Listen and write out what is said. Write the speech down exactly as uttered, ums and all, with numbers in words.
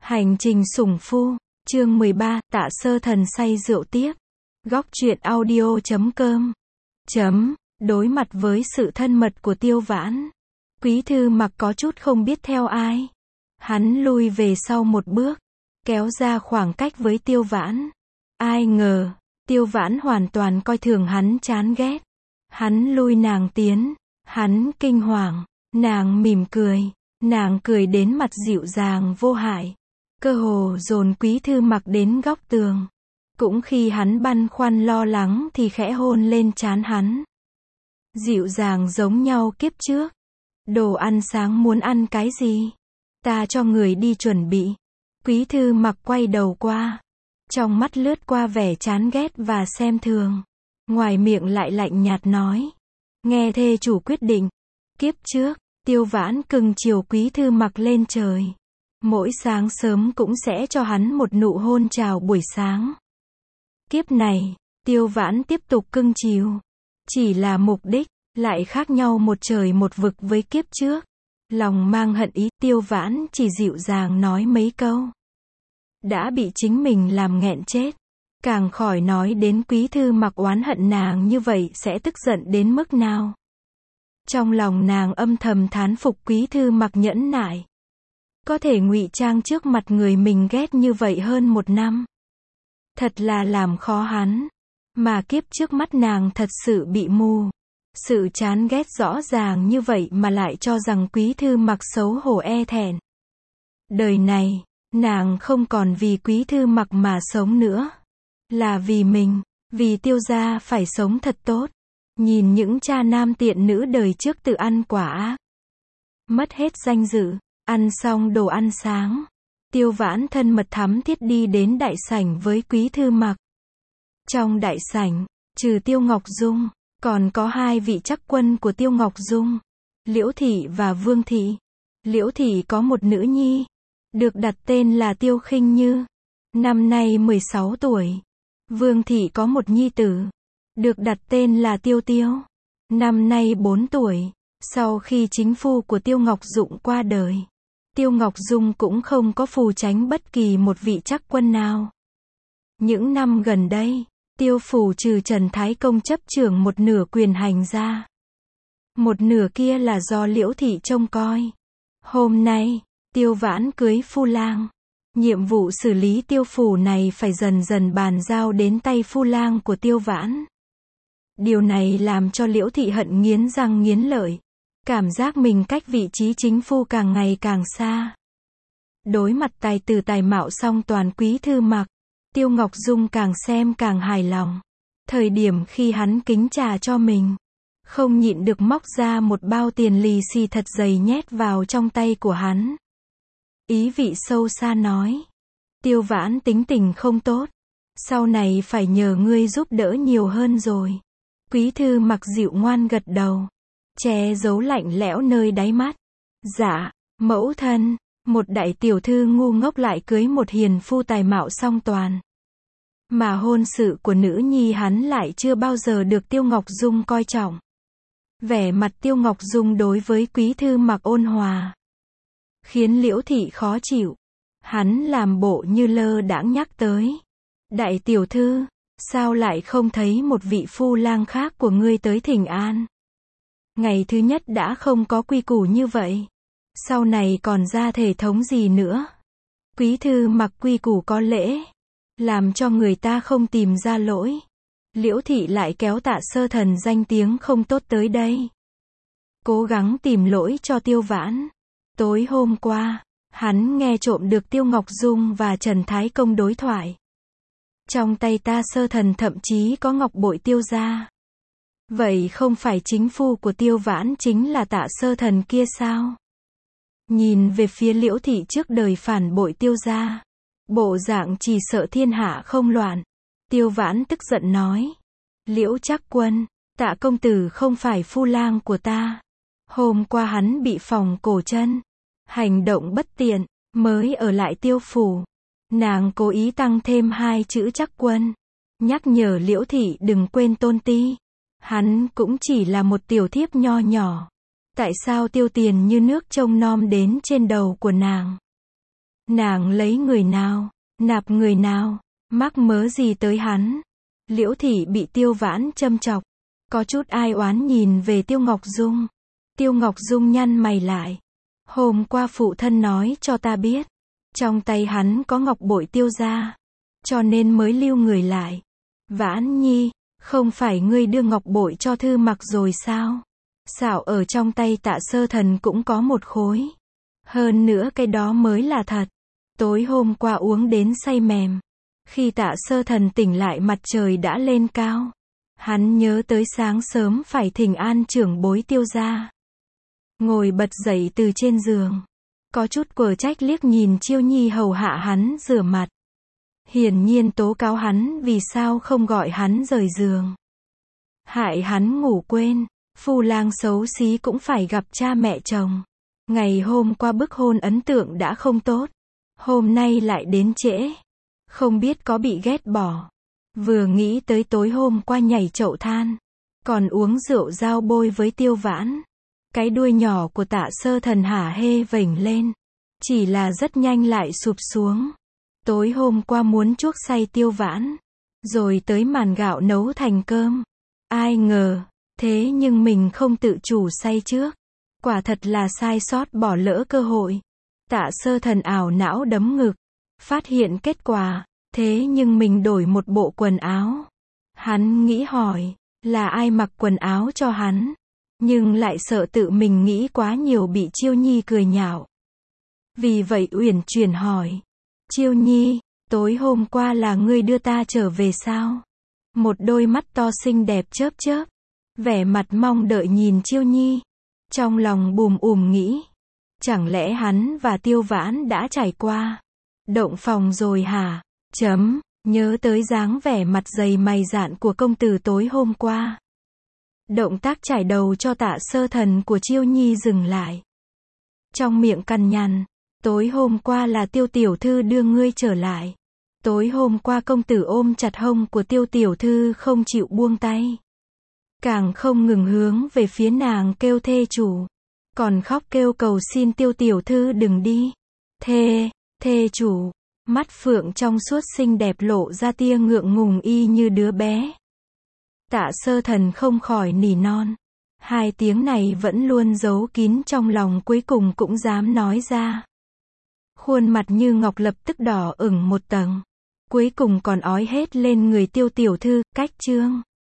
Hành trình sủng phu, chương mười ba, Tạ Sơ Thần say rượu tiếp. Góc truyện audio chấm com. Chấm, đối mặt với sự thân mật của Tiêu Vãn, Quý Thư Mặc có chút không biết theo ai. Hắn lui về sau một bước, kéo ra khoảng cách với Tiêu Vãn. Ai ngờ, Tiêu Vãn hoàn toàn coi thường hắn, chán ghét. Hắn lui nàng tiến, hắn kinh hoàng, nàng mỉm cười, nàng cười đến mặt dịu dàng vô hại. Cơ hồ dồn Quý Thư Mặc đến góc tường. Cũng khi hắn băn khoăn lo lắng thì khẽ hôn lên trán hắn. Dịu dàng giống nhau kiếp trước. Đồ ăn sáng muốn ăn cái gì? Ta cho người đi chuẩn bị. Quý Thư Mặc quay đầu qua. Trong mắt lướt qua vẻ chán ghét và xem thường. Ngoài miệng lại lạnh nhạt nói. Nghe thê chủ quyết định. Kiếp trước, Tiêu Vãn cưng chiều Quý Thư Mặc lên trời. Mỗi sáng sớm cũng sẽ cho hắn một nụ hôn chào buổi sáng. Kiếp này, Tiêu Vãn tiếp tục cưng chiều. Chỉ là mục đích, lại khác nhau một trời một vực với kiếp trước. Lòng mang hận ý, Tiêu Vãn chỉ dịu dàng nói mấy câu. Đã bị chính mình làm nghẹn chết. Càng khỏi nói đến Quý Thư Mặc oán hận nàng như vậy sẽ tức giận đến mức nào. Trong lòng nàng âm thầm thán phục Quý Thư Mặc nhẫn nại. Có thể ngụy trang trước mặt người mình ghét như vậy hơn một năm. Thật là làm khó hắn. Mà kiếp trước mắt nàng thật sự bị mù. Sự chán ghét rõ ràng như vậy mà lại cho rằng Quý Thư Mặc xấu hổ e thẹn. Đời này, nàng không còn vì Quý Thư Mặc mà sống nữa. Là vì mình, vì Tiêu gia phải sống thật tốt. Nhìn những cha nam tiện nữ đời trước tự ăn quả ác. Mất hết danh dự. Ăn xong đồ ăn sáng, Tiêu Vãn thân mật thắm thiết đi đến đại sảnh với Quý Thư Mặc. Trong đại sảnh, trừ Tiêu Ngọc Dung, còn có hai vị trắc quân của Tiêu Ngọc Dung, Liễu Thị và Vương Thị. Liễu Thị có một nữ nhi, được đặt tên là Tiêu Khinh Như, năm nay mười sáu tuổi. Vương Thị có một nhi tử, được đặt tên là Tiêu Tiêu, năm nay bốn tuổi. Sau khi chính phu của Tiêu Ngọc Dụng qua đời, Tiêu Ngọc Dung cũng không có phù tránh bất kỳ một vị trắc quân nào. Những năm gần đây, Tiêu phủ trừ Trần Thái Công chấp trưởng một nửa quyền hành ra. Một nửa kia là do Liễu Thị trông coi. Hôm nay, Tiêu Vãn cưới phu lang. Nhiệm vụ xử lý Tiêu phủ này phải dần dần bàn giao đến tay phu lang của Tiêu Vãn. Điều này làm cho Liễu Thị hận nghiến răng nghiến lợi. Cảm giác mình cách vị trí chính phu càng ngày càng xa. Đối mặt tài tử tài mạo song toàn Quý Thư Mặc, Tiêu Ngọc Dung càng xem càng hài lòng. Thời điểm khi hắn kính trà cho mình, không nhịn được móc ra một bao tiền lì xì thật dày nhét vào trong tay của hắn. Ý vị sâu xa nói. Tiêu Vãn tính tình không tốt. Sau này phải nhờ ngươi giúp đỡ nhiều hơn rồi. Quý Thư Mặc dịu ngoan gật đầu. Che giấu lạnh lẽo nơi đáy mắt. Dạ, mẫu thân, một đại tiểu thư ngu ngốc lại cưới một hiền phu tài mạo song toàn. Mà hôn sự của nữ nhi hắn lại chưa bao giờ được Tiêu Ngọc Dung coi trọng. Vẻ mặt Tiêu Ngọc Dung đối với Quý Thư Mặc ôn hòa, khiến Liễu Thị khó chịu. Hắn làm bộ như lơ đãng nhắc tới. Đại tiểu thư, sao lại không thấy một vị phu lang khác của ngươi tới thỉnh an? Ngày thứ nhất đã không có quy củ như vậy. Sau này còn ra thể thống gì nữa? Quý Thư Mặc quy củ có lễ, làm cho người ta không tìm ra lỗi. Liễu Thị lại kéo Tạ Sơ Thần danh tiếng không tốt tới đây. Cố gắng tìm lỗi cho Tiêu Vãn. Tối hôm qua, hắn nghe trộm được Tiêu Ngọc Dung và Trần Thái Công đối thoại. Trong tay Tạ Sơ Thần thậm chí có ngọc bội Tiêu gia. Vậy không phải chính phu của Tiêu Vãn chính là Tạ Sơ Thần kia sao? Nhìn về phía Liễu Thị trước đời phản bội Tiêu gia, bộ dạng chỉ sợ thiên hạ không loạn. Tiêu Vãn tức giận nói. Liễu trắc quân, Tạ công tử không phải phu lang của ta. Hôm qua hắn bị phỏng cổ chân, hành động bất tiện, mới ở lại Tiêu phủ. Nàng cố ý tăng thêm hai chữ trắc quân, nhắc nhở Liễu Thị đừng quên tôn ti. Hắn cũng chỉ là một tiểu thiếp nho nhỏ. Tại sao tiêu tiền như nước trông nom đến trên đầu của nàng? Nàng lấy người nào, nạp người nào, mắc mớ gì tới hắn. Liễu thị bị Tiêu Vãn châm chọc, có chút ai oán nhìn về Tiêu Ngọc Dung. Tiêu Ngọc Dung nhăn mày lại. Hôm qua phụ thân nói cho ta biết, trong tay hắn có ngọc bội Tiêu gia, cho nên mới lưu người lại. Vãn nhi, không phải ngươi đưa ngọc bội cho Thư Mặc rồi sao? Xảo ở trong tay Tạ Sơ Thần cũng có một khối. Hơn nữa cái đó mới là thật. Tối hôm qua uống đến say mềm. Khi Tạ Sơ Thần tỉnh lại mặt trời đã lên cao. Hắn nhớ tới sáng sớm phải thỉnh an trưởng bối Tiêu gia. Ngồi bật dậy từ trên giường. Có chút quở trách liếc nhìn Chiêu Nhi hầu hạ hắn rửa mặt. Hiển nhiên tố cáo hắn vì sao không gọi hắn rời giường. Hại hắn ngủ quên. Phu lang xấu xí cũng phải gặp cha mẹ chồng. Ngày hôm qua bức hôn ấn tượng đã không tốt. Hôm nay lại đến trễ. Không biết có bị ghét bỏ. Vừa nghĩ tới tối hôm qua nhảy chậu than. Còn uống rượu dao bôi với Tiêu Vãn. Cái đuôi nhỏ của Tạ Sơ Thần hả hê vểnh lên. Chỉ là rất nhanh lại sụp xuống. Tối hôm qua muốn chuốc say Tiêu Vãn. Rồi tới màn gạo nấu thành cơm. Ai ngờ, thế nhưng mình không tự chủ say trước. Quả thật là sai sót bỏ lỡ cơ hội. Tạ Sơ Thần ảo não đấm ngực. Phát hiện kết quả, thế nhưng mình đổi một bộ quần áo. Hắn nghĩ hỏi, là ai mặc quần áo cho hắn? Nhưng lại sợ tự mình nghĩ quá nhiều bị Chiêu Nhi cười nhạo. Vì vậy uyển chuyển hỏi. Chiêu Nhi, tối hôm qua là ngươi đưa ta trở về sao? Một đôi mắt to xinh đẹp chớp chớp. Vẻ mặt mong đợi nhìn Chiêu Nhi. Trong lòng bùm ùm nghĩ. Chẳng lẽ hắn và Tiêu Vãn đã trải qua động phòng rồi hả? Chấm, nhớ tới dáng vẻ mặt dày mày dạn của công tử tối hôm qua. Động tác trải đầu cho Tạ Sơ Thần của Chiêu Nhi dừng lại. Trong miệng cằn nhằn, tối hôm qua là Tiêu tiểu thư đưa ngươi trở lại. Tối hôm qua công tử ôm chặt hông của Tiêu tiểu thư không chịu buông tay. Càng không ngừng hướng về phía nàng kêu thê chủ. Còn khóc kêu cầu xin Tiêu tiểu thư đừng đi. Thê, thê chủ, mắt phượng trong suốt xinh đẹp lộ ra tia ngượng ngùng y như đứa bé. Tạ Sơ Thần không khỏi nỉ non. Hai tiếng này vẫn luôn giấu kín trong lòng cuối cùng cũng dám nói ra. Khuôn mặt như ngọc lập tức đỏ ửng một tầng. Cuối cùng còn ói hết lên người Tiêu tiểu thư, cách chương.